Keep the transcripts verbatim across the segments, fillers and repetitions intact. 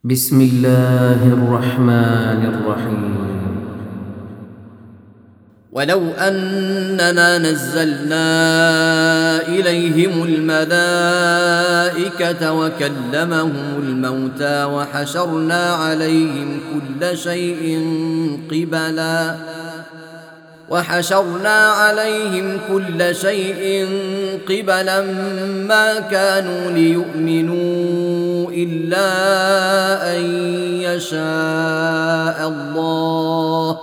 بسم الله الرحمن الرحيم. ولو أننا نزلنا إليهم الملائكة وكلمهم الموتى وحشرنا عليهم كل شيء قبلا وحشرنا عليهم كل شيء قبلا ما كانوا ليؤمنوا إلا أن يشاء الله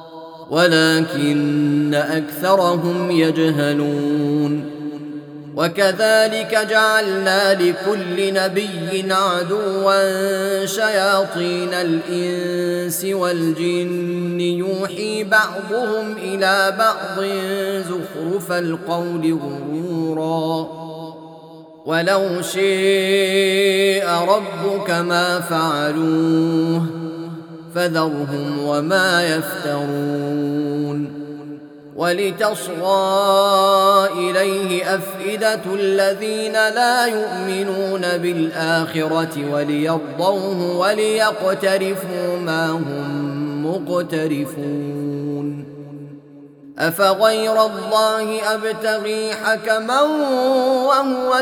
ولكن أكثرهم يجهلون. وكذلك جعلنا لكل نبي عدوا شياطين الإنس والجن يوحي بعضهم إلى بعض زخرف القول غرورا ولو شاء ربك ما فعلوه فذرهم وما يفترون. ولتصغى إليه أفئدة الذين لا يؤمنون بالآخرة وليرضوه وليقترفوا ما هم مقترفون. أفغير الله أبتغي حكما وهو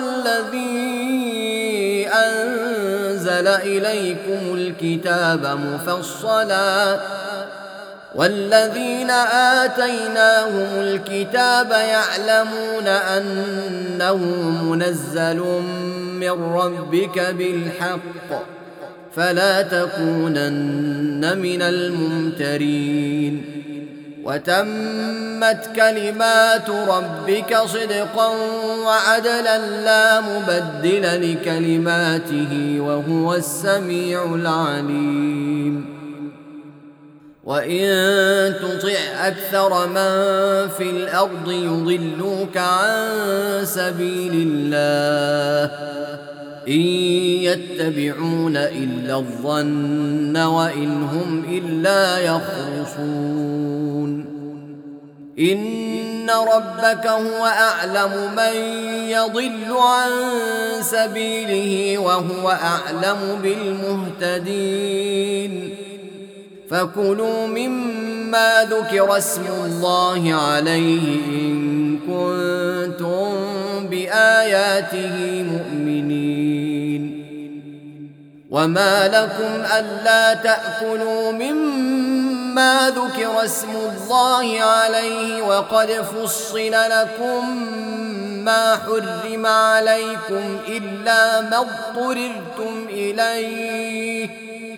الذي أنزل إليكم الكتاب مفصلا والذين آتيناهم الكتاب يعلمون أنه منزل من ربك بالحق فلا تكونن من الممترين. وتمت كلمات ربك صدقا وعدلا لا مبدل لكلماته وهو السميع العليم. وإن تطع أكثر من في الأرض يضلوك عن سبيل الله إن يتبعون إلا الظن وإن هم إلا يخرصون. إن ربك هو أعلم من يضل عن سبيله وهو أعلم بالمهتدين. فكلوا مما ذكر اسم الله عليه إن كنتم بآياته مؤمنين. وما لكم ألا تأكلوا مما ذكر اسم الله عليه وقد فصل لكم ما حرم عليكم إلا ما اضطررتم إليه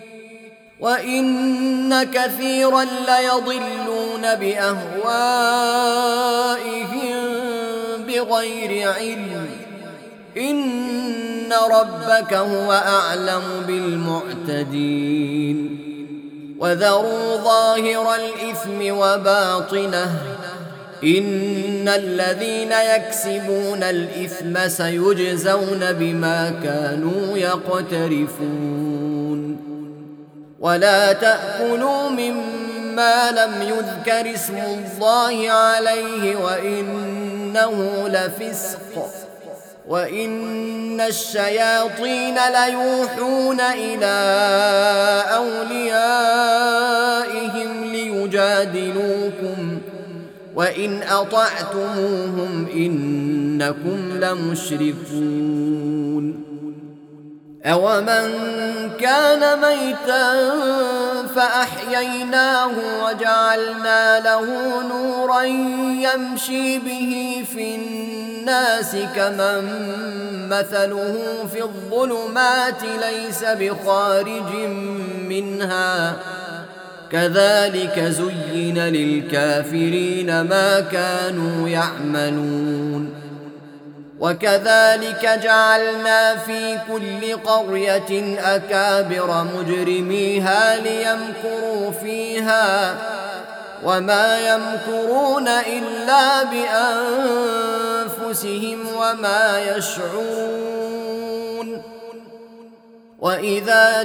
وإن كثيرا ليضلون بأهوائهم بغير علم. إن ربك هو أعلم بالمعتدين. وذروا ظاهر الإثم وباطنه إن الذين يكسبون الإثم سيجزون بما كانوا يقترفون. ولا تأكلوا مما لم يذكر اسم الله عليه وإنه لفسق وإن الشياطين ليوحون إلى أوليائهم ليجادلوكم وإن أطعتموهم إنكم لمشركون. أومن كان ميتا فأحييناه وجعلنا له نورا يمشي به في الناس كمن مثله في الظلمات ليس بخارج منها كذلك زين للكافرين ما كانوا يعملون. وكذلك جعلنا في كل قرية أكابر مجرميها ليمكروا فيها وما يمكرون إلا بأنفسهم وما يشعرون. وإذا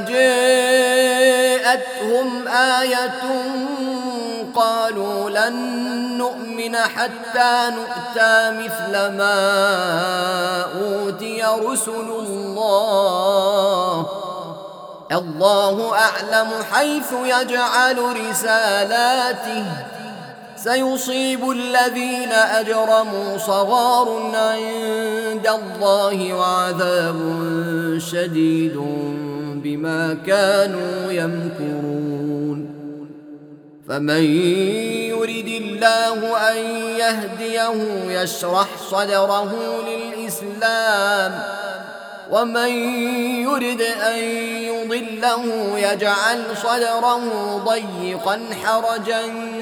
جاءتهم آية قالوا لن نؤمن حتى نؤتى مثل ما أوتي رسل الله الله أعلم حيث يجعل رسالاته سيصيب الذين أجرموا صغار عند الله وعذاب شديد بما كانوا يمكرون فمن يرد الله أن يهديه يشرح صدره للإسلام ومن يرد أن يضله يجعل صدره ضيقا حرجا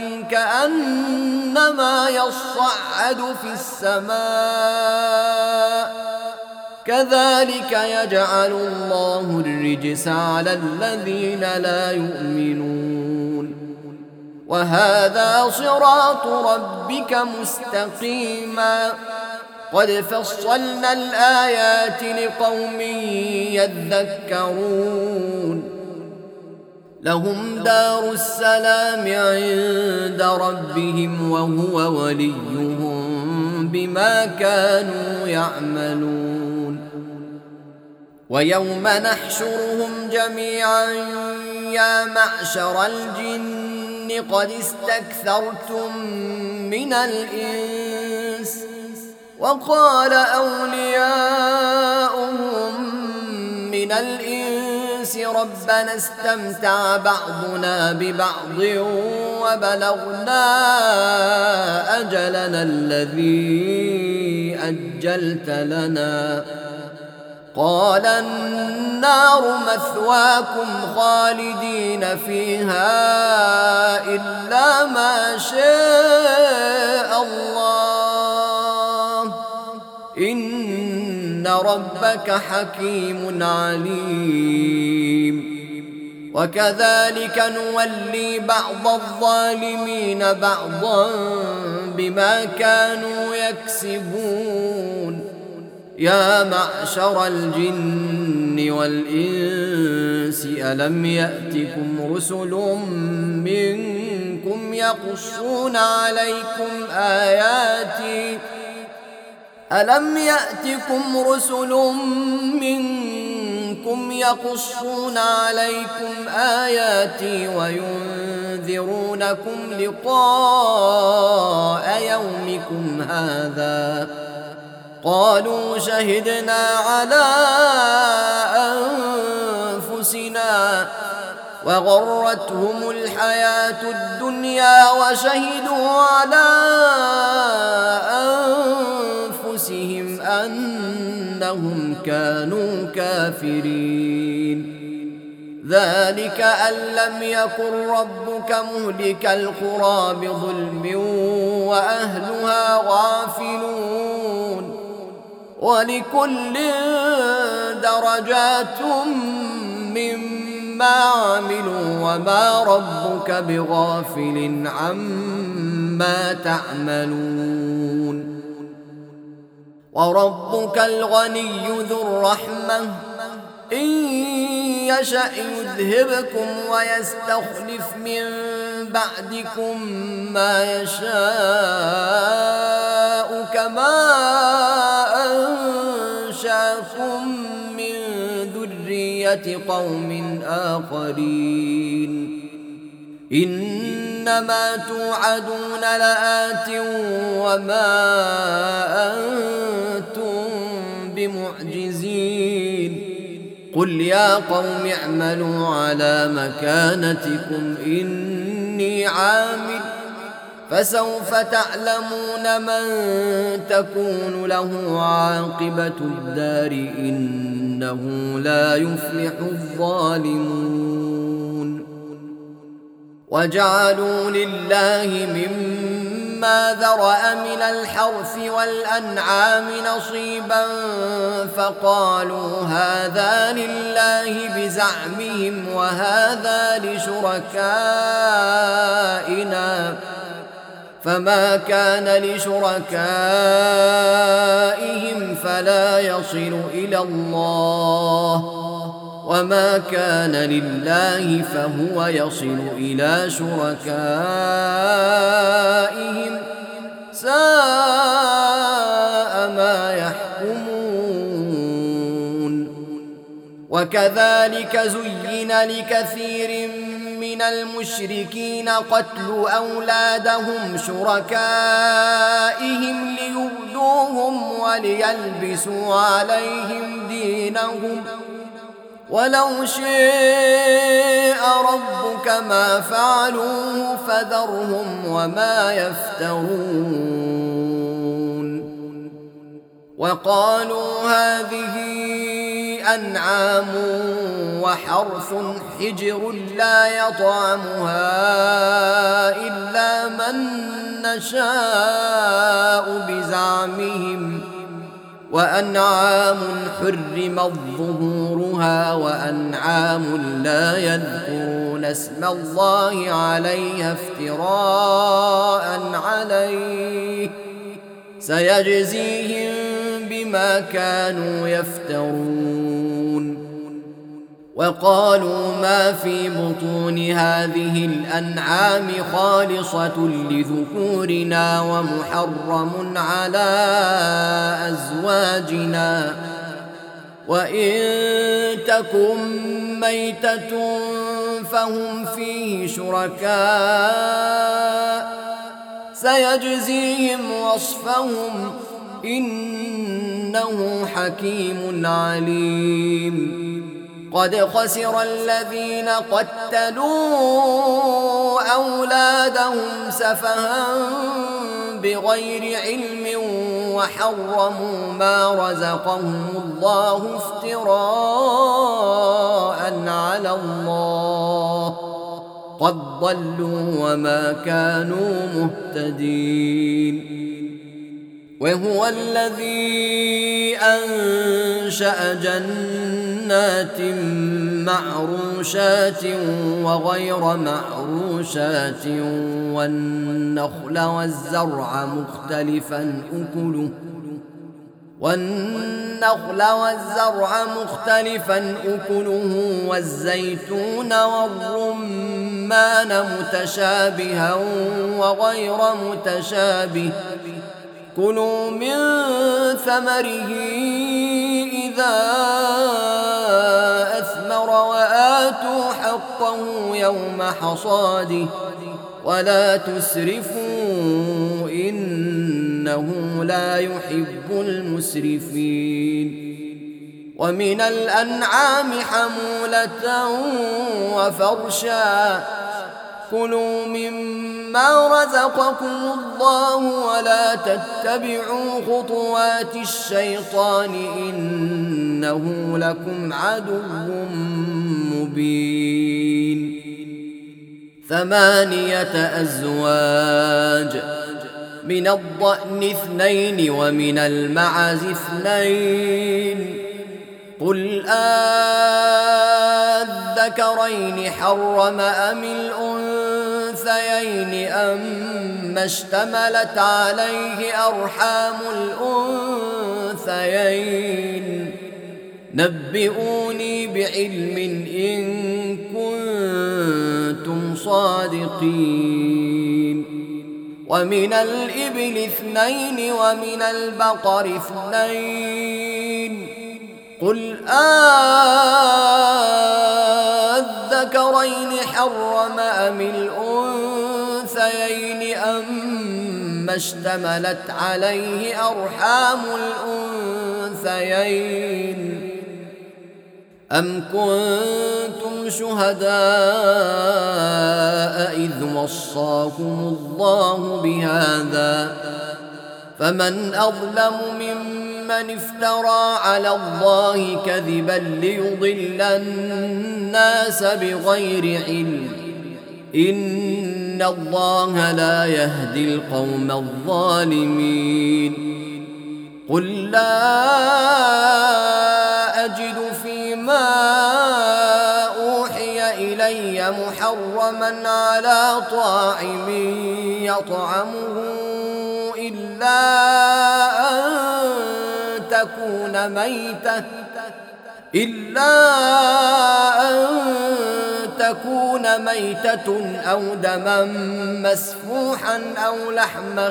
كأنما يصعد في السماء كذلك يجعل الله الرجس على الذين لا يؤمنون وهذا صراط ربك مستقيما قد فصلنا الآيات لقوم يذكرون لهم دار السلام عند ربهم وهو وليهم بما كانوا يعملون ويوم نحشرهم جميعا يا معشر الجن قد استكثرتم من الإنس وقال أولياؤهم من الإنس ربنا استمتع بعضنا ببعض وبلغنا أجلنا الذي أجلت لنا قال النار مثواكم خالدين فيها إلا ما شاء الله إن ربك حكيم عليم وكذلك نولي بعض الظالمين بعضا بما كانوا يكسبون يا معشر الجن والإنس ألم يأتكم رسل منكم يقصون عليكم آياتي ألم يأتكم رسل منكم يقصون عليكم آياتي وينذرونكم لقاء يومكم هذا قالوا شهدنا على أنفسنا وغرتهم الحياة الدنيا وشهدوا على أنفسهم أنهم كانوا كافرين ذلك أن لم يكن ربك مهلك القرى بظلم وأهلها غافلون ولكل درجات مما عملوا وما ربك بغافل عما تعملون وربك الغني ذو الرحمة إن يشأ يذهبكم ويستخلف من بعدكم ما يشاء كما أنشأكم من ذرية قوم آخرين إنما توعدون لآت وما أنتم بمعجزين قل يا قوم اعملوا على مكانتكم إني عامل فسوف تعلمون من تكون له عاقبة الدار إنه لا يفلح الظالمون وجعلوا لله مما ذرأ من الحرث والأنعام نصيبا فقالوا هذا لله بزعمهم وهذا لشركائنا فما كان لشركائهم فلا يصل إلى الله وما كان لله فهو يصل إلى شركائهم ساء ما يحكمون وكذلك زين لكثير من المشركين قتل أولادهم شركائهم ليردوهم وليلبسوا عليهم دينهم ولو شاء ربك ما فعلوه فذرهم وما يفترون وقالوا هذه أنعام وحرث حجر لا يطعمها إلا من نشاء بزعمهم وأنعام حرمت ظهورها وأنعام لا يذكرون اسم الله عليها افتراء عليه سيجزيهم بما كانوا يفترون وقالوا ما في بطون هذه الأنعام خالصة لذكورنا ومحرم على أزواجنا وإن تكن ميتة فهم فيه شركاء سيجزيهم وصفهم إنه حكيم عليم قد خسر الذين قتلوا أولادهم سفها بغير علم وحرموا ما رزقهم الله افتراء على الله قد ضلوا وما كانوا مهتدين وهو الذي أنشأ جنات معروشات وغير معروشات والنخل والزرع مختلفا أكله والنخل والزرع مختلفا أكله والزيتون والرمان متشابها وغير متشابه كلوا من ثمره إذا أثمر وآتوا حقه يوم حصاده ولا تسرفوا إنه لا يحب المسرفين ومن الأنعام حمولة وفرشا كلوا مما رزقكم الله ولا تتبعوا خطوات الشيطان إنه لكم عدو مبين ثمانية أزواج من الضأن اثنين ومن المعز اثنين قل أذكرين حرم أم الأنثيين أما اشتملت عليه أرحام الأنثيين نبئوني بعلم إن كنتم صادقين ومن الإبل اثنين ومن البقر اثنين قل أذكرين حرم أم الأنثيين أما اشتملت عليه أرحام الأنثيين أم كنتم شهداء إذ وصاكم الله بهذا فمن أظلم ممن افترى على الله كذبا ليضل الناس بغير علم إن الله لا يهدي القوم الظالمين قل لا أجد فيما أوحي إلي محرما على طاعم يطعمه إلا أن تكون ميتة إلا أن تكون ميتة أو دما مسفوحا أو لحم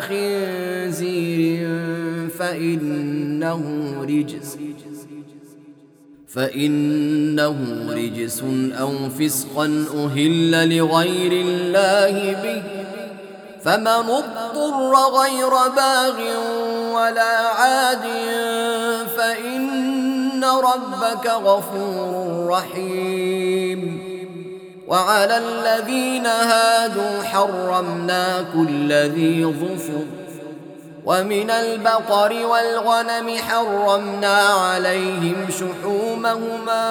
خنزير فإنه رجس فإنه رجس أو فسقا أهل لغير الله به، فمن اضطر غير باغ ولا عاد فإن ربك غفور رحيم. وعلى الذين هادوا حرمنا كل ذي ظفر، ومن البقر والغنم حرمنا عليهم شحومهما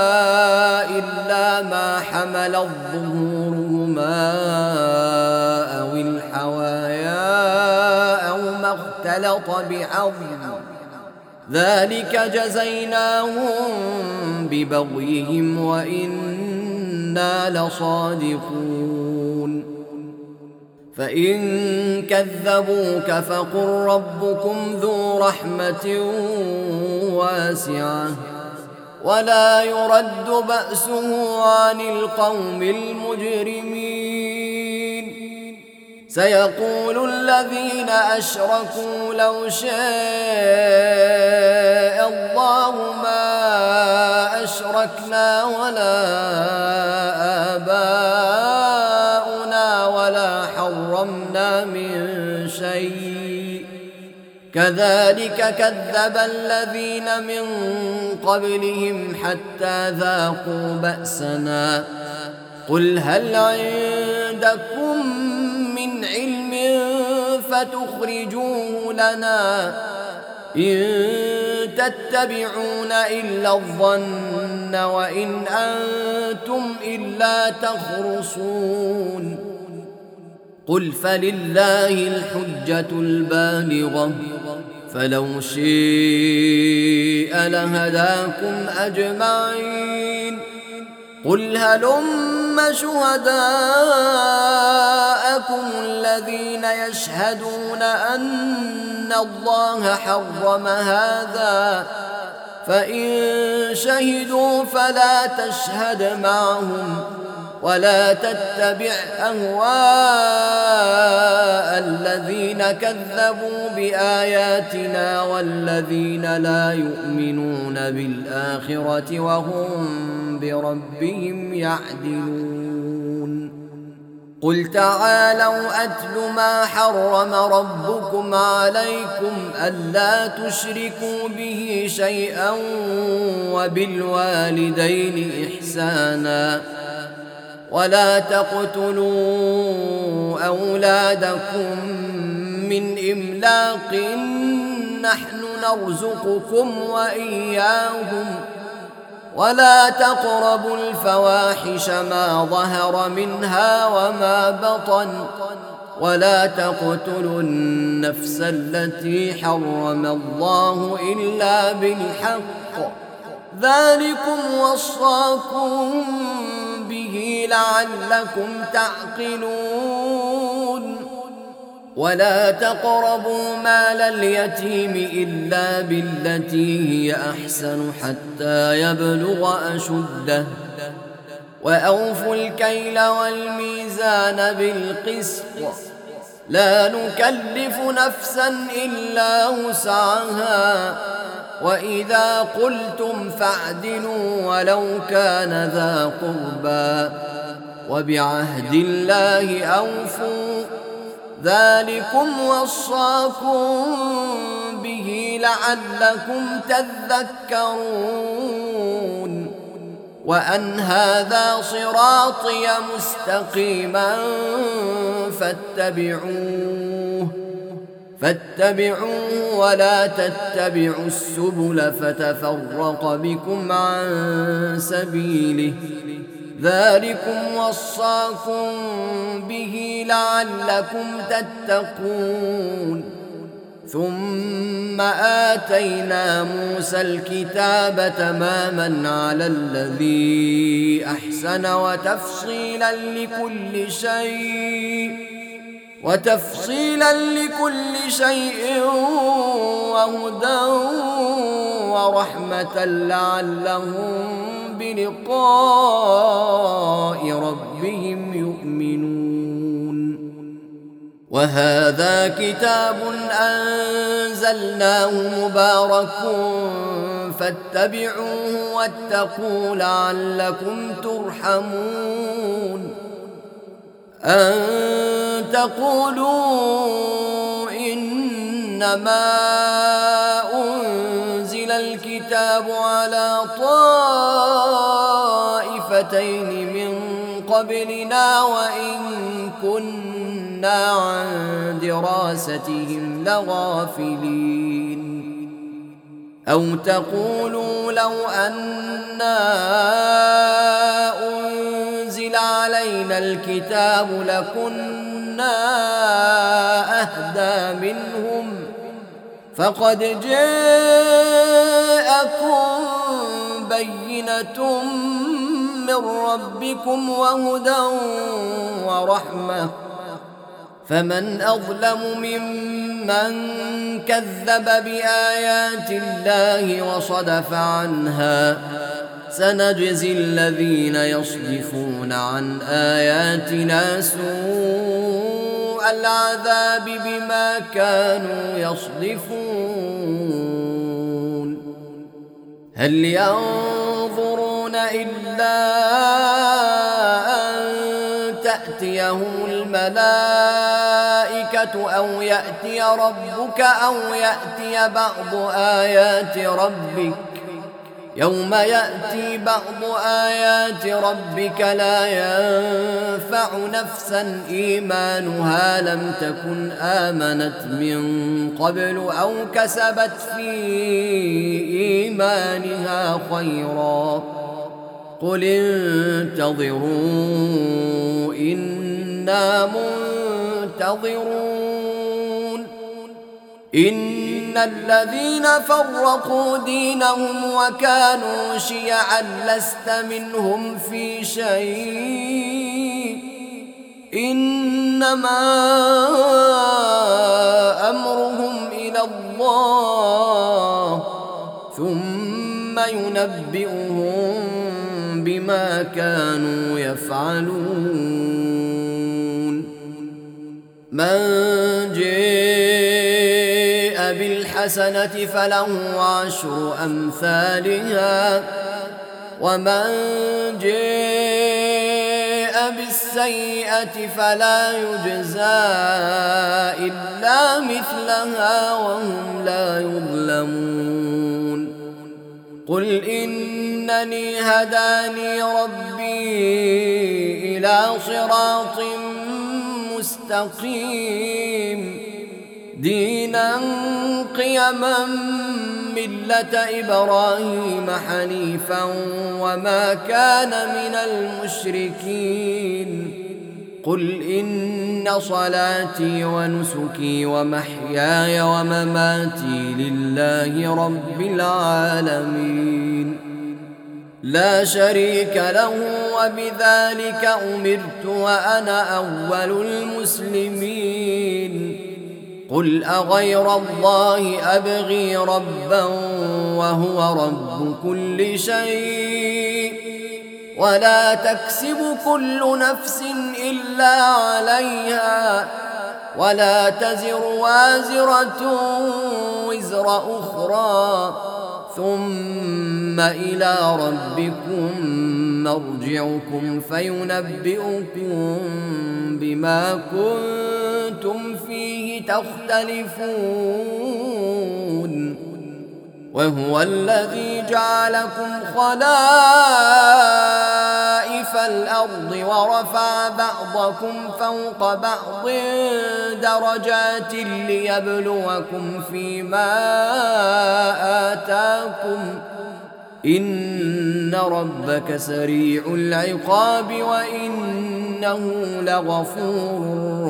إلا ما حملت ظهورهما أو الحوايا أو ما اختلط بعظم، ذلك جزيناهم ببغيهم وإنا لصادقون. فإن كذبوك فقل ربكم ذو رحمة واسعة ولا يرد بأسه عن القوم المجرمين. سيقول الذين أشركوا لو شاء الله ما أشركنا ولا آباؤنا ولا حرمنا من شيء، كذلك كذب الذين من قبلهم حتى ذاقوا بأسنا. قل هل عندكم من علم فتخرجوه لنا؟ إن تتبعون إلا الظن وإن أنتم إلا تخرصون. قل فلله الحجة البالغة، فلو شاء لهداكم أجمعين. قل هلم شهداءكم الذين يشهدون أن الله حرم هذا، فإن شهدوا فلا تشهد معهم ولا تتبع أهواء الذين كذبوا بآياتنا والذين لا يؤمنون بالآخرة وهم بربهم يعدلون. قل تعالوا أتل ما حرم ربكم عليكم ألا تشركوا به شيئا وبالوالدين إحسانا ولا تقتلوا أولادكم من إملاق، نحن نرزقكم وإياهم، ولا تقربوا الفواحش ما ظهر منها وما بطن، ولا تقتلوا النفس التي حرم الله إلا بالحق، ذلكم وصاكم به لعلكم تعقلون. ولا تقربوا مال اليتيم إلا بالتي هي أحسن حتى يبلغ أشده، وأوفوا الكيل والميزان بالقسط، لا نكلف نفسا إلا وسعها، وإذا قلتم فاعدلوا ولو كان ذا قربى، وبعهد الله أوفوا، ذلكم وصاكم به لعلكم تذكرون. وأن هذا صراطي مستقيما فاتبعوه فاتبعوه ولا تتبعوا السبل فتفرق بكم عن سبيله، ذلكم وصاكم به لعلكم تتقون. ثم آتينا موسى الكتاب تماما على الذي أحسن وتفصيلا لكل شيء وتفصيلا لكل شيء وهدى ورحمة لعلهم بلقاء ربهم يؤمنون. وهذا كتاب أنزلناه مبارك فاتبعوه واتقوا لعلكم ترحمون أن تقولوا إنما أنزل الكتاب على طائفتين من قبلنا وإن كنا عن دراستهم لغافلين أو تقولوا لو أنا أنزل علينا الكتاب لكنا أهدى منهم فقد جاءكم بينة من ربكم وهدى ورحمة فمن أظلم ممن كذب بآيات الله وصدف عنها سنجزي الذين يصدفون عن آياتنا سوء العذاب بما كانوا يصدفون هل ينظرون إلا أن تأتيهم الملائكة أو يأتي ربك أو يأتي بعض آيات ربك يوم يأتي بعض آيات ربك لا ينفع نفسا إيمانها لم تكن آمنت من قبل أو كسبت في إيمانها خيرا قل انتظروا إنا منتظرون إن الذين فرقوا دينهم وكانوا شيعا لست منهم في شيء إنما أمرهم إلى الله ثم ينبئهم بما كانوا يفعلون من جاء بالحسنة فله عشر أمثالها ومن جاء بالسيئة فلا يجزى إلا مثلها وهم لا يظلمون قل إنني هداني ربي إلى صراط مستقيم دينا قيما ملة إبراهيم حنيفا وما كان من المشركين قل إن صلاتي ونسكي ومحياي ومماتي لله رب العالمين لا شريك له وبذلك أمرت وأنا أول المسلمين قل أغير الله أبغي ربا وهو رب كل شيء ولا تكسب كل نفس إلا عليها ولا تزر وازرة وزر أخرى ثم إلى ربكم مرجعكم فينبئكم بما كنتم فيه تختلفون وهو الذي جعلكم خلائف الأرض ورفع بعضكم فوق بعض درجات ليبلوكم فيما آتاكم إن ربك سريع العقاب وإنه لغفور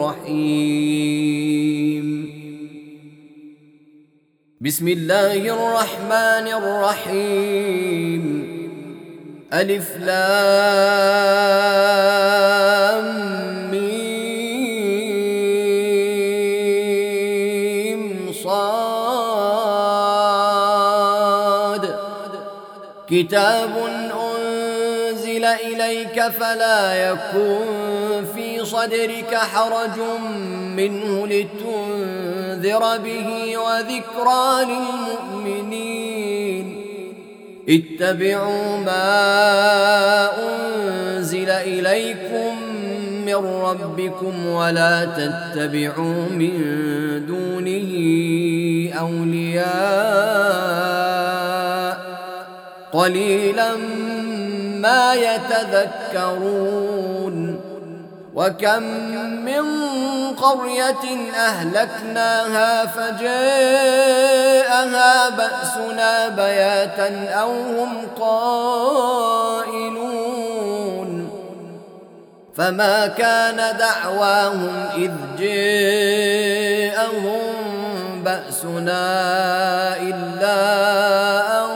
رحيم بسم الله الرحمن الرحيم ألف لام ميم صاد كتاب أنزل إليك فلا يكن في صدرك حرج منه لتنذر به وذكرى للمؤمنين اتبعوا ما أنزل إليكم من ربكم ولا تتبعوا من دونه أولياء قليلا ما يتذكرون. وكم من قرية أهلكناها فجاءها بأسنا بياتا أو هم قائلون فما كان دعواهم إذ جاءهم بأسنا إلا أن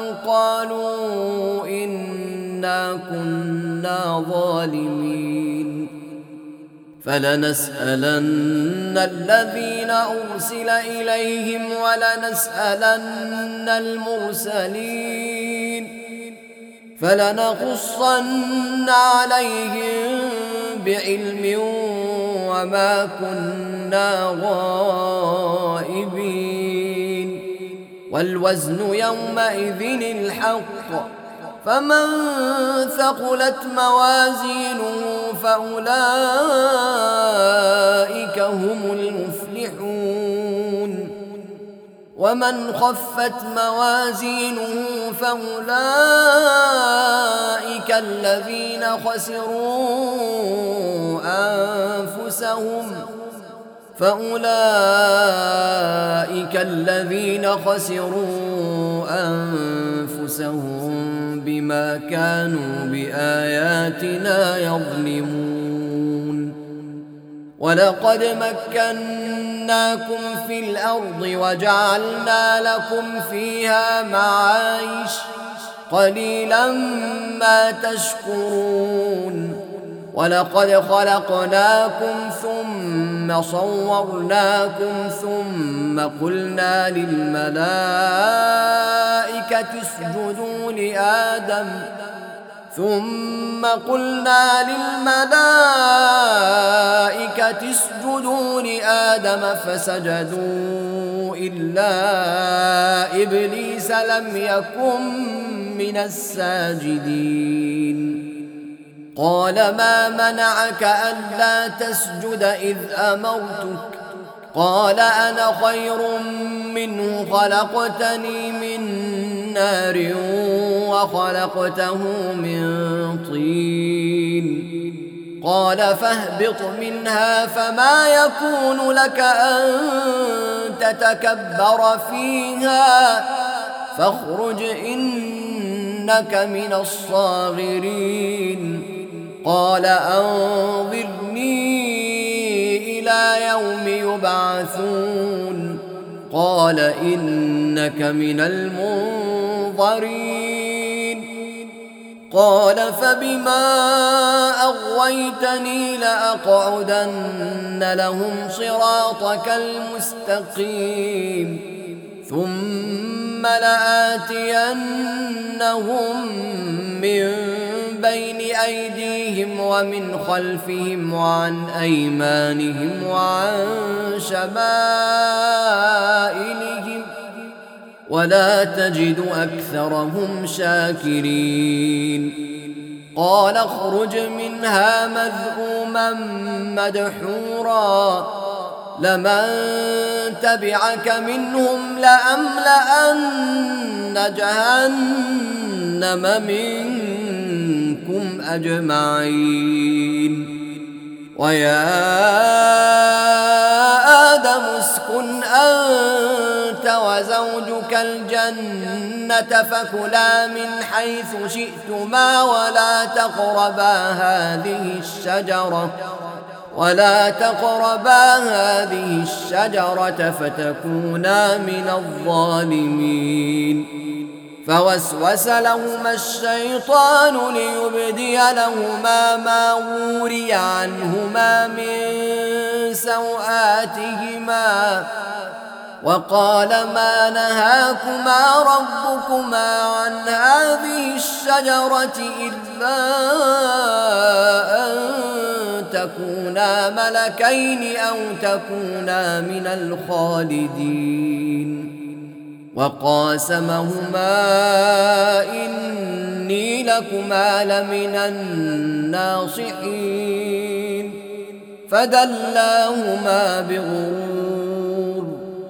قالوا إنا كنا ظالمين. فلنسألن الذين أرسل إليهم ولنسألن المرسلين فلنقصن عليهم بعلم وما كنا غائبين. والوزن يومئذ الحق فمن ثقلت موازينه فأولئك هم المفلحون ومن خفت موازينه فأولئك الذين خسروا أنفسهم فأولئك الذين خسروا أنفسهم بما كانوا بآياتنا يظلمون. ولقد مكناكم في الأرض وجعلنا لكم فيها معايش قليلا ما تشكرون. ولقد خلقناكم ثم صورناكم ثم قلنا للملائكة اسجدوا لآدم ثم قلنا للملائكة اسجدوا لآدم فسجدوا إلا إبليس لم يكن من الساجدين. قال ما منعك ألا تسجد إذ أمرتك قال أنا خير منه خلقتني من نار وخلقته من طين. قال فاهبط منها فما يكون لك أن تتكبر فيها فاخرج إنك من الصاغرين. قال أنظرني إلى يوم يبعثون قال إنك من المنظرين. قال فبما أغويتني لأقعدن لهم صراطك المستقيم ثم لآتينهم من بين أيديهم ومن خلفهم وعن أيمانهم وعن شمائلهم ولا تجد أكثرهم شاكرين. قال اخرج منها مذءوما مدحورا لمن تبعك منهم لأملأن جهنم منكم أجمعين. ويا آدم اسكن أنت وزوجك الجنة فكلا من حيث شئتما ولا تقربا هذه الشجرة ولا تقربا هذه الشجرة فتكونا من الظالمين. فوسوس لهما الشيطان ليبدي لهما ما وري عنهما من سوآتهما وقال ما نهاكما ربكما عن هذه الشجرة إلا أن تكونا ملكين أو تكونا من الخالدين. وقاسمهما إني لكما لمن الناصحين فدلاهما بغرور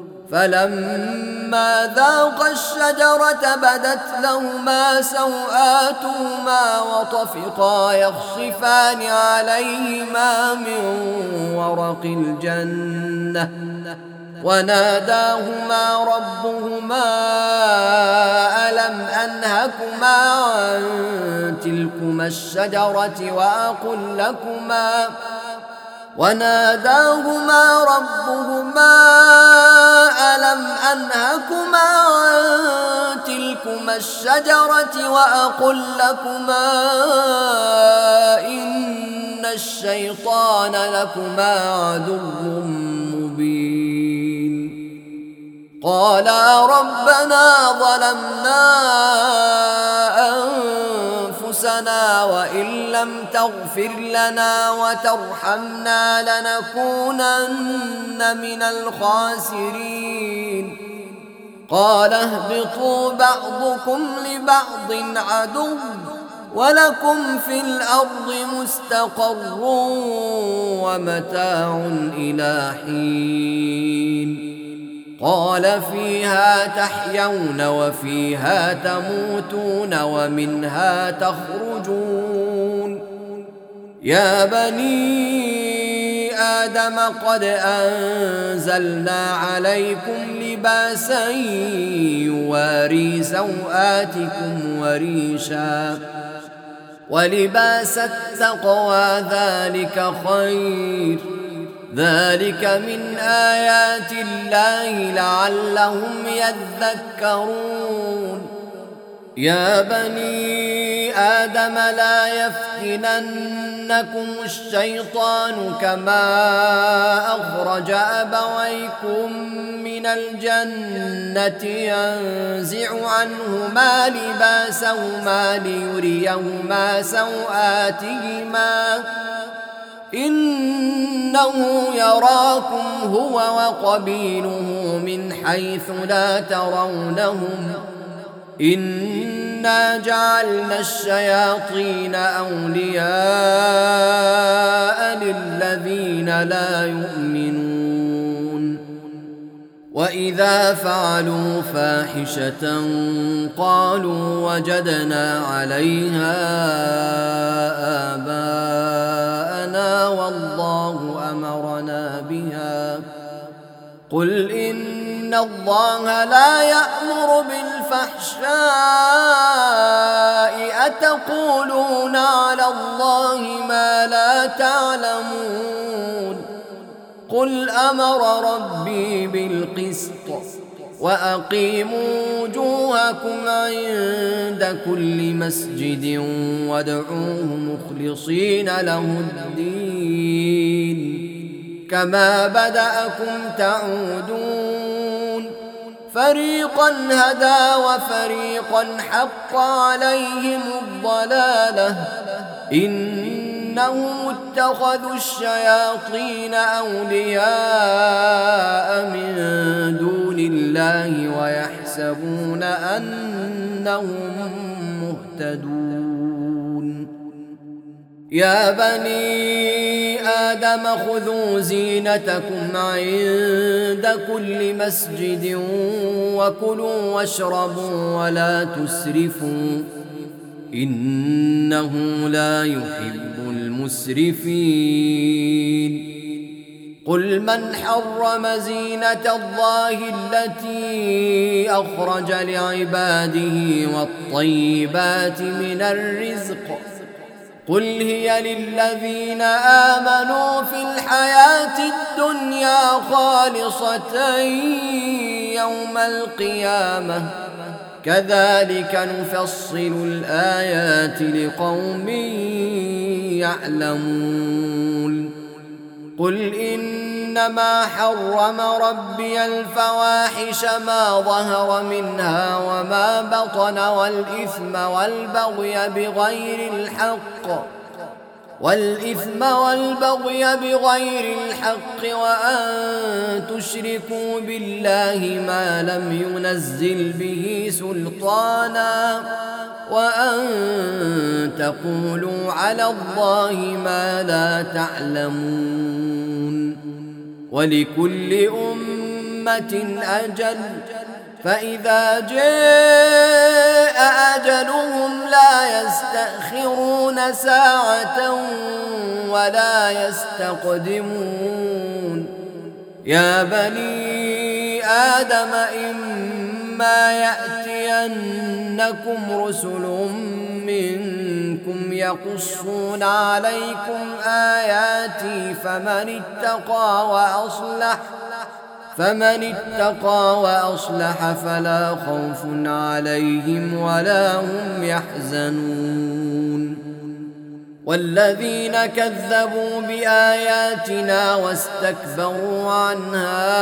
فلما ذاقا الشجرة بدت لهما سوآتهما وطفقا يخصفان عليهما من ورق الجنة وناداهما ربهما ألم أنهكما عن تلكما الشجرة وأقل لكما وناداهما ربهما ألم أنهكما عن تلكما الشجرة وأقل لكما إن الشيطان لكما عدو مبين قالا ربنا ظلمنا أنفسنا وإن لم تغفر لنا وترحمنا لنكونن من الخاسرين قال اهبطوا بعضكم لبعض عدو ولكم في الأرض مستقر ومتاع إلى حين قال فيها تحيون وفيها تموتون ومنها تخرجون يا بني آدم قد أنزلنا عليكم لباسا يواري سوآتكم وريشا ولباس التقوى ذلك خير ذلك من آيات الله لعلهم يذكرون يا بني آدم لا يفتننكم الشيطان كما أخرج أبويكم من الجنة ينزع عنهما لباسهما ليريهما سوآتهما إنه يراكم هو وقبيله من حيث لا ترونهم إنا جعلنا الشياطين أولياء للذين لا يؤمنون وإذا فعلوا فاحشة قالوا وجدنا عليها آباءنا والله أمرنا بها قل إن الله لا يأمر بالفحشاء أتقولون على الله ما لا تعلمون قل أمر ربي بالقسط وأقيموا وجوهكم عند كل مسجد وادعوه مخلصين له الدين كما بدأكم تعودون فريقا هدى وفريقا حق عليهم الضلالة إنهم اتخذوا الشياطين أولياء من دون الله ويحسبون أنهم مهتدون يا بني آدم خذوا زينتكم عند كل مسجد وكلوا واشربوا ولا تسرفوا إنه لا يحب المسرفين قل من حرم زينة الله التي أخرج لعباده والطيبات من الرزق قل هي للذين آمنوا في الحياة الدنيا خالصة يوم القيامة كذلك نفصل الآيات لقوم يعلمون قل إنما حرم ربي الفواحش ما ظهر منها وما بطن والإثم والبغي بغير الحق والإثم والبغي بغير الحق وأن تشركوا بالله ما لم ينزل به سلطانا وأن تقولوا على الله ما لا تعلمون. ولكل أمة أجل فإذا جاء أجلهم لا يستأخرون ساعة ولا يستقدمون. يا بني آدم إما يأتينكم رسل منكم يقصون عليكم آياتي فمن اتقى وأصلح فمن اتقى وأصلح فلا خوف عليهم ولا هم يحزنون. والذين كذبوا بآياتنا واستكبروا عنها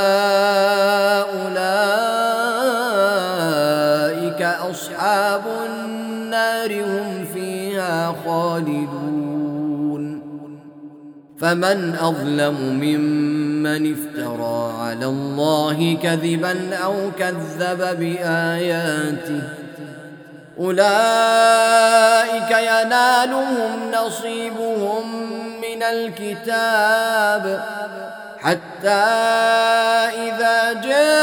أولئك أصحاب النار هم فيها خالدون. فمن أظلم ممن افترى على الله كذبا أو كذب بآياته أولئك ينالهم نصيبهم من الكتاب حتى إذا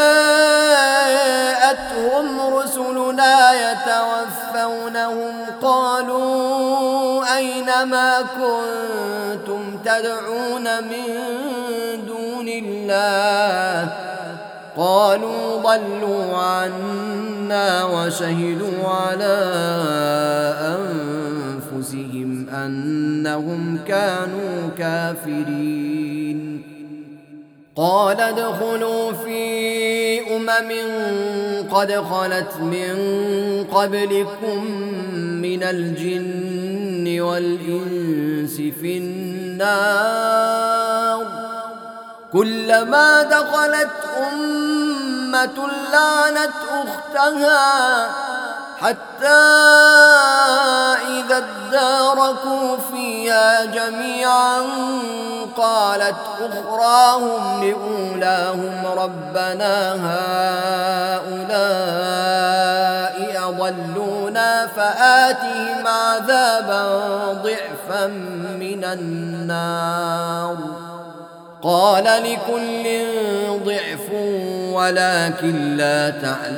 جاءتهم رسلنا يتوفونهم قالوا أين ما كنتم تدعون من دون الله قالوا ضلوا عنا وشهدوا على أنفسهم أنهم كانوا كافرين. قال ادخلوا في أمم قد خلت من قبلكم من الجن والإنس في النار كلما دخلت أمة لعنت أختها حتى إذا اداركوا فيها جميعا قالت أخراهم لأولاهم ربنا هؤلاء أضلونا فآتهم عذابا ضعفا من النار قال لكل ضعف ولكن لا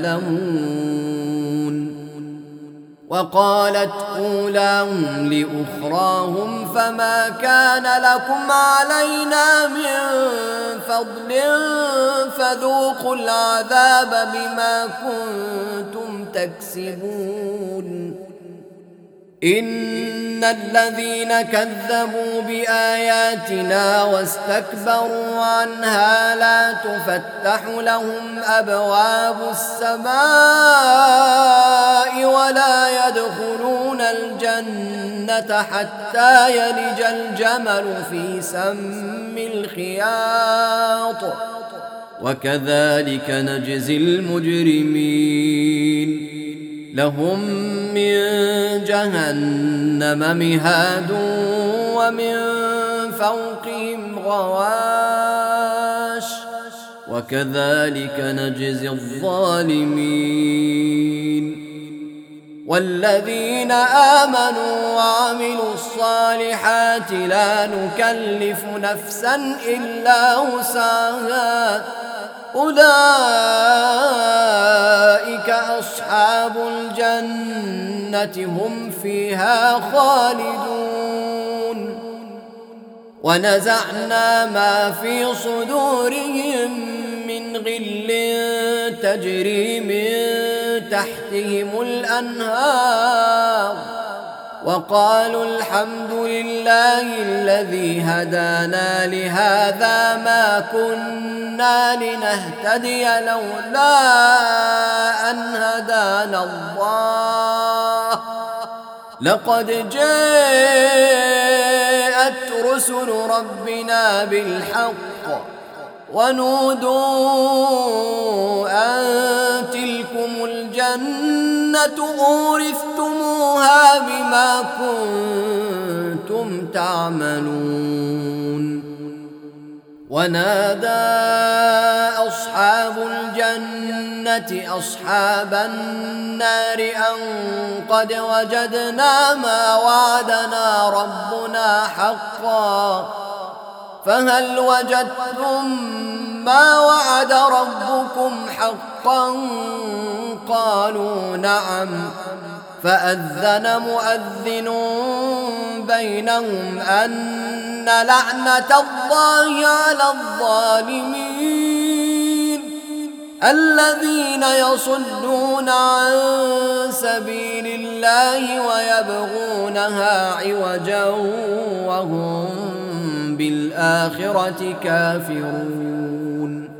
تعلمون. وقالت أولاهم لأخراهم فما كان لكم علينا من فضل فذوقوا العذاب بما كنتم تكسبون. إن الذين كذبوا بآياتنا واستكبروا عنها لا تفتح لهم أبواب السماء ولا يدخلون الجنة حتى يلج الجمل في سم الخياط وكذلك نجزي المجرمين. لهم من جهنم مهاد ومن فوقهم غواش وكذلك نجزي الظالمين. والذين آمنوا وعملوا الصالحات لا نكلف نفسا إلا وسعها أولئك أصحاب الجنة هم فيها خالدون. ونزعنا ما في صدورهم من غل تجري من تحتهم الأنهار وقالوا الحمد لله الذي هدانا لهذا ما كنا لنهتدي لولا أن هدانا الله لقد جاءت رسل ربنا بالحق ونودوا أن تلكم الجنة أورثتموها بما كنتم تعملون. ونادى أصحاب الجنة أصحاب النار أن قد وجدنا ما وعدنا ربنا حقا فهل وجدتم ما وعد ربكم حقا؟ قالوا نعم. فأذن مؤذن بينهم أن لعنة الله على الظالمين الذين يصدون عن سبيل الله ويبغونها عوجا وهم بالآخرة كافرون.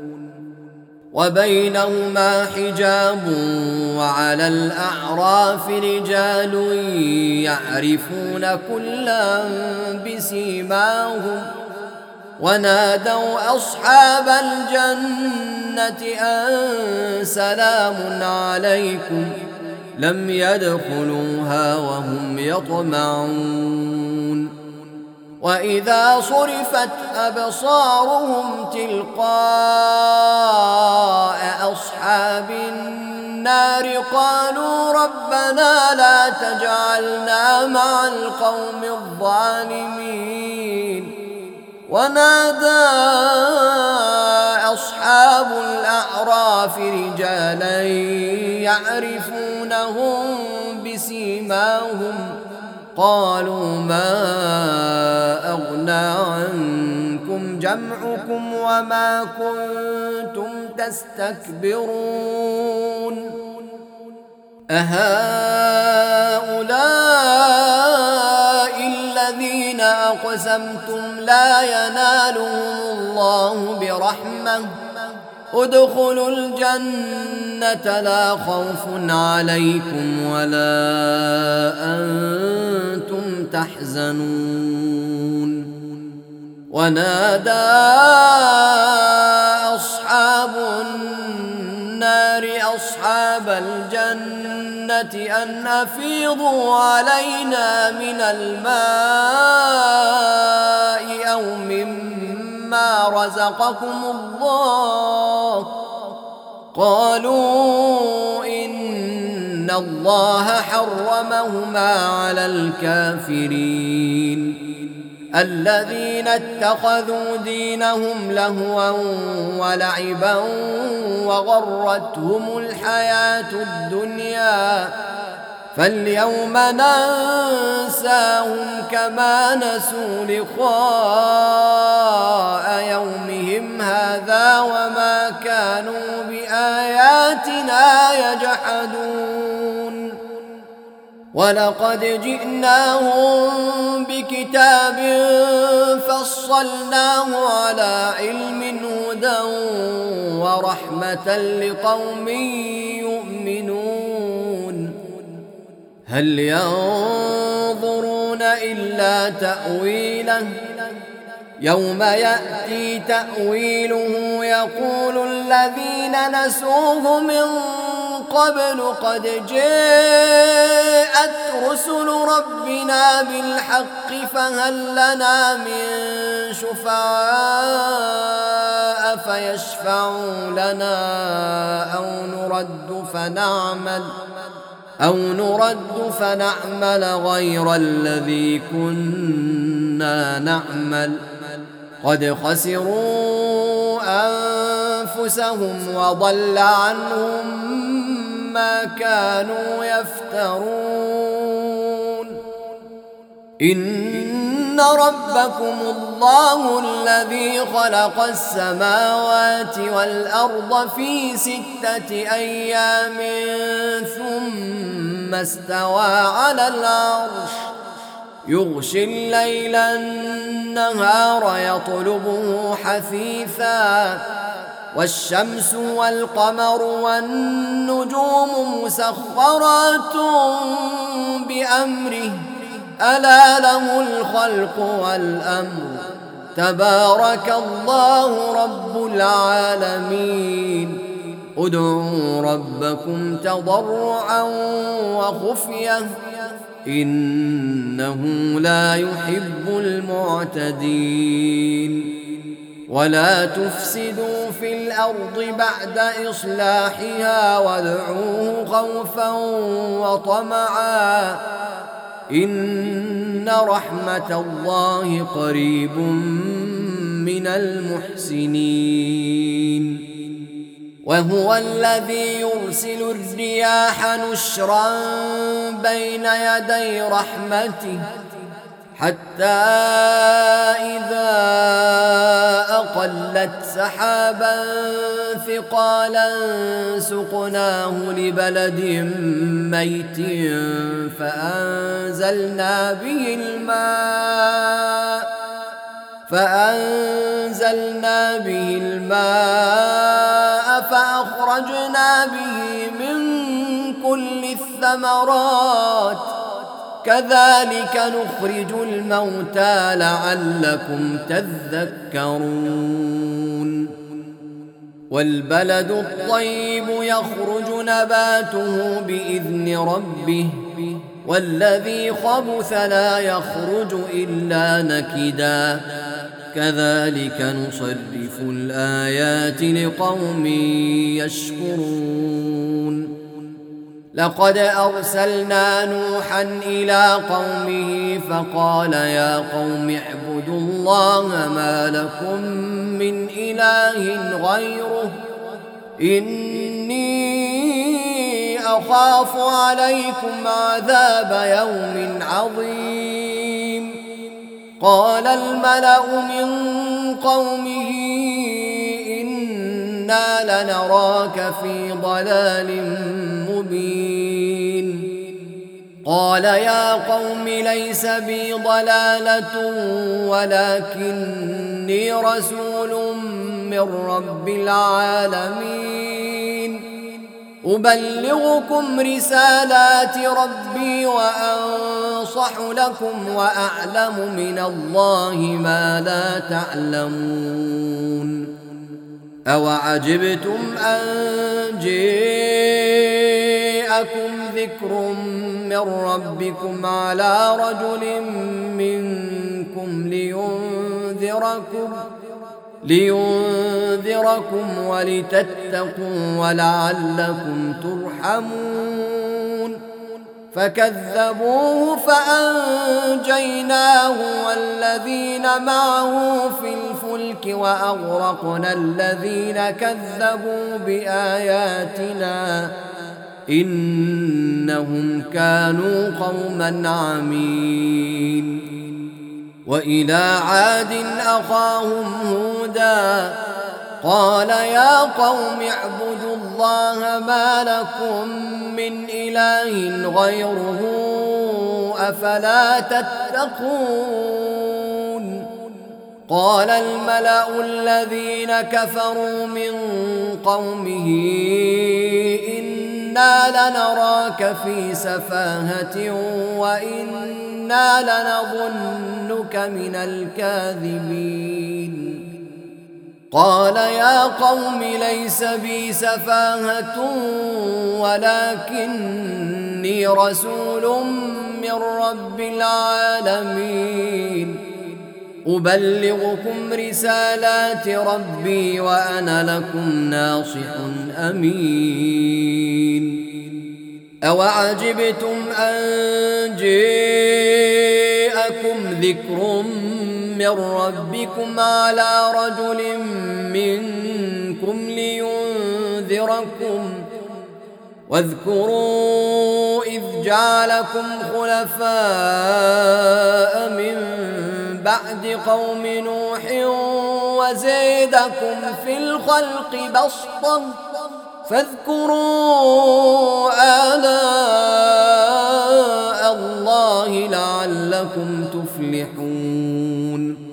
وبينهما حجاب وعلى الأعراف رجال يعرفون كلا بسيماهم ونادوا أصحاب الجنة أن سلام عليكم لم يدخلوها وهم يطمعون. وإذا صرفت أبصارهم تلقاء أصحاب النار قالوا ربنا لا تجعلنا مع القوم الظالمين. ونادى أصحاب الأعراف رجالا يعرفونهم بسيماهم قالوا ما أغنى عنكم جمعكم وما كنتم تستكبرون أهؤلاء الذين أقسمتم لا ينالهم الله برحمة ادخلوا الجنة لا خوف عليكم ولا أنتم تحزنون. ونادى أصحاب النار أصحاب الجنة أن أفيضوا علينا من الماء أو مما رزقكم الله قالوا إن الله حرمهما على الكافرين الذين اتخذوا دينهم لهوا ولعبا وغرتهم الحياة الدنيا فاليوم ننساهم كما نسوا لقاء يومهم هذا وما كانوا بآياتنا يجحدون. ولقد جئناهم بكتاب فصلناه على علم هدى ورحمة لقوم يؤمنون. هل ينظرون إلا تأويله يوم يأتي تأويله يقول الذين نسوه من قبل قد جاءت رسل ربنا بالحق فهل لنا من شفعاء فيشفعوا لنا أو نرد فنعمل أو نرد فنعمل غير الذي كنا نعمل قد خسروا أنفسهم وضل عنهم ما كانوا يفترون. إن ربكم الله الذي خلق السماوات والأرض في ستة أيام ثم استوى على العرش يغشي الليل النهار يطلبه حثيثا والشمس والقمر والنجوم مسخرات بأمره ألا له الخلق والأمر تبارك الله رب العالمين. ادعوا ربكم تضرعا وخفية إنه لا يحب المعتدين ولا تفسدوا في الأرض بعد إصلاحها وادعوه خوفا وطمعا إن رحمة الله قريب من المحسنين وهو الذي يرسل الرياح نشرا بين يدي رحمته حتى إذا أقلت سحابا ثقالا سقناه لبلد ميت فأنزلنا به الماء فأنزلنا به الماء فأخرجنا به من كل الثمرات كذلك نخرج الموتى لعلكم تذكرون والبلد الطيب يخرج نباته بإذن ربه والذي خبث لا يخرج إلا نكدا كذلك نصرف الآيات لقوم يشكرون لقد أرسلنا نوحا إلى قومه فقال يا قوم اعبدوا الله ما لكم من إله غيره إني أخاف عليكم عذاب يوم عظيم قال الملأ من قومه إنا لنراك في ضلال مبين قال يا قوم ليس بي ضلالة ولكني رسول من رب العالمين أبلغكم رسالات ربي وأنصح لكم وأعلم من الله ما لا تعلمون أوعجبتم أن جاءكم ذكر من ربكم على رجل منكم لينذركم لينذركم ولتتقوا ولعلكم ترحمون فكذبوه فأنجيناه والذين معه في الفلك وأغرقنا الذين كذبوا بآياتنا إنهم كانوا قوما عمين وإلى عاد أخاهم هودا قال يا قوم اعبدوا الله ما لكم من إله غيره أفلا تتقون قال الملأ الذين كفروا من قومه إنا لنراك في سفاهة وإنا لنظنك من الكاذبين قال يا قوم ليس بي سفاهة ولكني رسول من رب العالمين أبلغكم رسالات ربي وأنا لكم ناصح أمين أوعجبتم أن جاءكم ذكر من ربكم على رجل منكم لينذركم واذكروا إذ جعلكم خلفاء من بعد قوم نوح وزيدكم في الخلق بسطا فاذكروا آلاء الله لعلكم تفلحون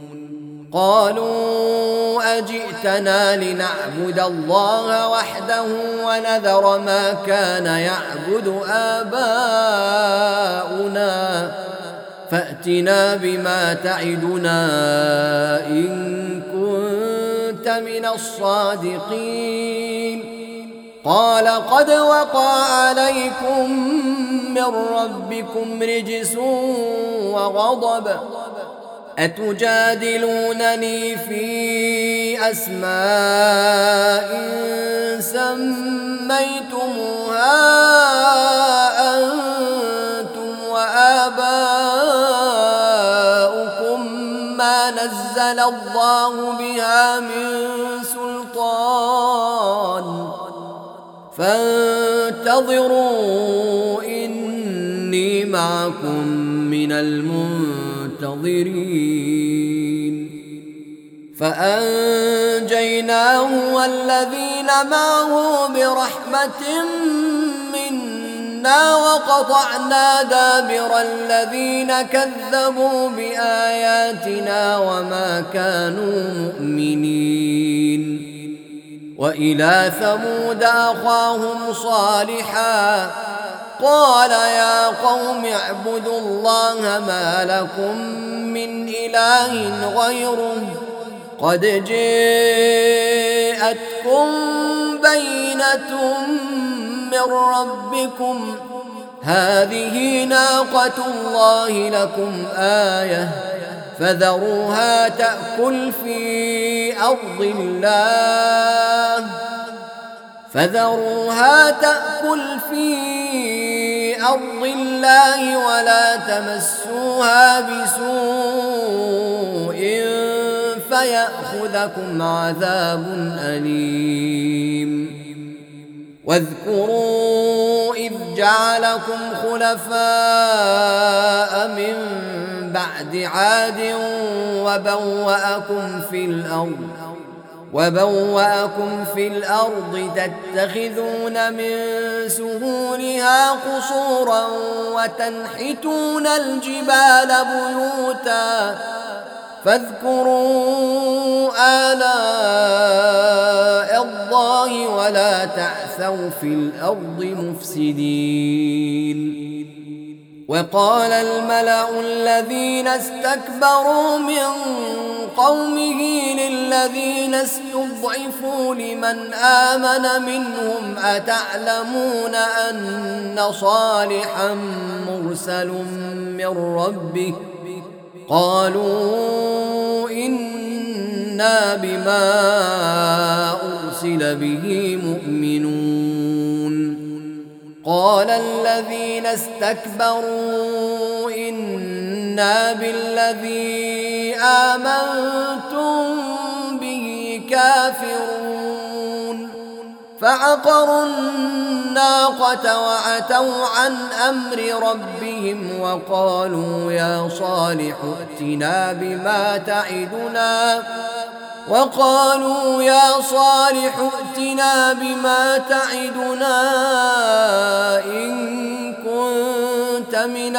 قالوا أجئتنا لنعبد الله وحده ونذر ما كان يعبد آباؤنا فأتنا بما تعدنا إن كنت من الصادقين قال قد وقع عليكم من ربكم رجس وغضب أتجادلونني في أسماء سميتموها أنتم وآباؤكم ما نزل الله بها من سلطان فانتظروا إني معكم من المنتظرين فأنجيناه والذين معه برحمة منا وقطعنا دابر الذين كذبوا بآياتنا وما كانوا مؤمنين وإلى ثمود أخاهم صالحا قال يا قوم اعبدوا الله ما لكم من إله غيره قد جاءتكم بينة من ربكم هذه ناقة الله لكم آية فذروها تأكل في أرض الله فذروها تأكل في أرض الله ولا تمسوها بسوء فيأخذكم عذاب أليم واذكروا إذ جعلكم خلفاء من بعد عاد وبوأكم في الأرض وبوأكم في الأرض تتخذون من سهولها قصورا وتنحتون الجبال بيوتا فاذكروا آلاء الله ولا تعثوا في الأرض مفسدين وقال الملأ الذين استكبروا من قومه للذين استضعفوا لمن آمن منهم أتعلمون أن صالحا مرسل من ربه قالوا إنا بما أرسل به مؤمنون قال الذين استكبروا إنا بالذي آمنتم به كافرون فعقروا الناقة وعتوا عن أمر ربهم وقالوا يا صالح ائتنا بما تعدنا وقالوا يا صالح ائتنا بما تعدنا إن كنت من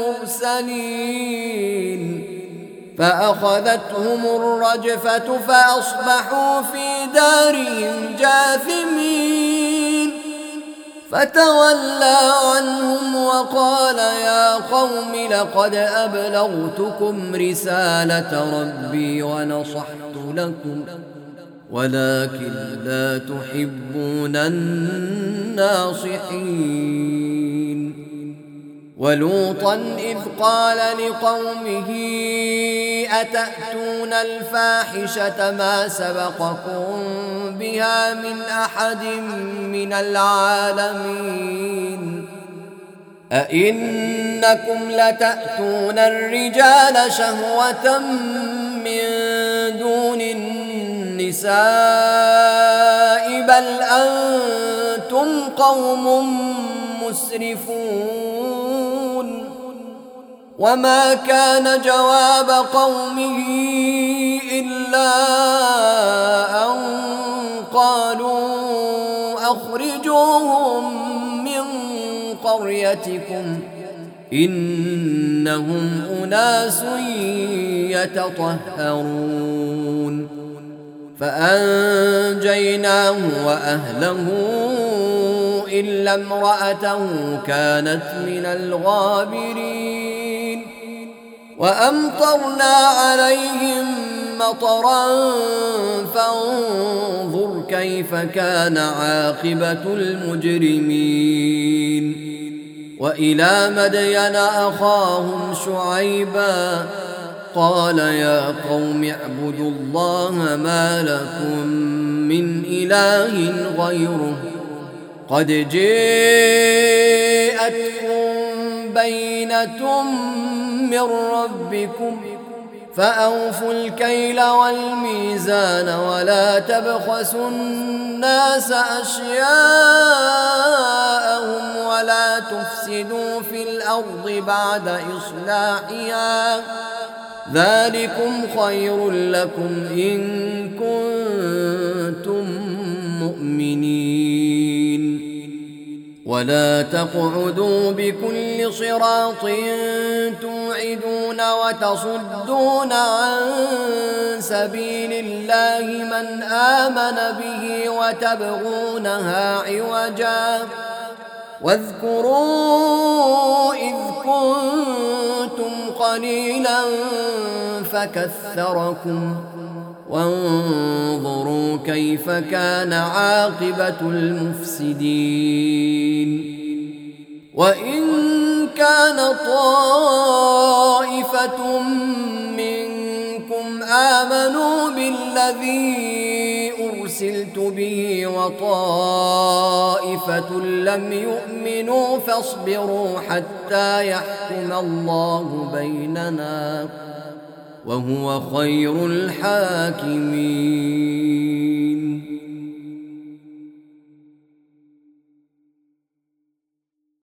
المرسلين فأخذتهم الرجفة فأصبحوا في دارهم جاثمين فتولى عنهم وقال يا قوم لقد أبلغتكم رسالة ربي ونصحت لكم ولكن لا تحبون الناصحين ولوطا إذ قال لقومه أتأتون الفاحشة ما سبقكم بها من أحد من العالمين أئنكم لتأتون الرجال شهوة من دون النساء بل أنتم قوم مسرفون وما كان جواب قومه إلا أن قالوا أخرجوهم من قريتكم إنهم أناس يتطهرون فأنجيناه وأهله إلا امرأته كانت من الغابرين وأمطرنا عليهم مطرا فانظر كيف كان عاقبة المجرمين وإلى مدين أخاهم شعيبا قال يا قوم اعبدوا الله ما لكم من إله غيره قد جاءتكم بينة من ربكم فأوفوا الكيل والميزان ولا تبخسوا الناس أشياءهم ولا تفسدوا في الأرض بعد إصلاحها ذلكم خير لكم إن كنتم مؤمنين ولا تقعدوا بكل صراط توعدون وتصدون عن سبيل الله من آمن به وتبغونها عوجا واذكروا إذ كنتم قليلا فكثركم وانظروا كيف كان عاقبة المفسدين وإن كان طائفة منكم آمنوا بالذي أرسلت به وطائفة لم يؤمنوا فاصبروا حتى يحكم الله بيننا وهو خير الحاكمين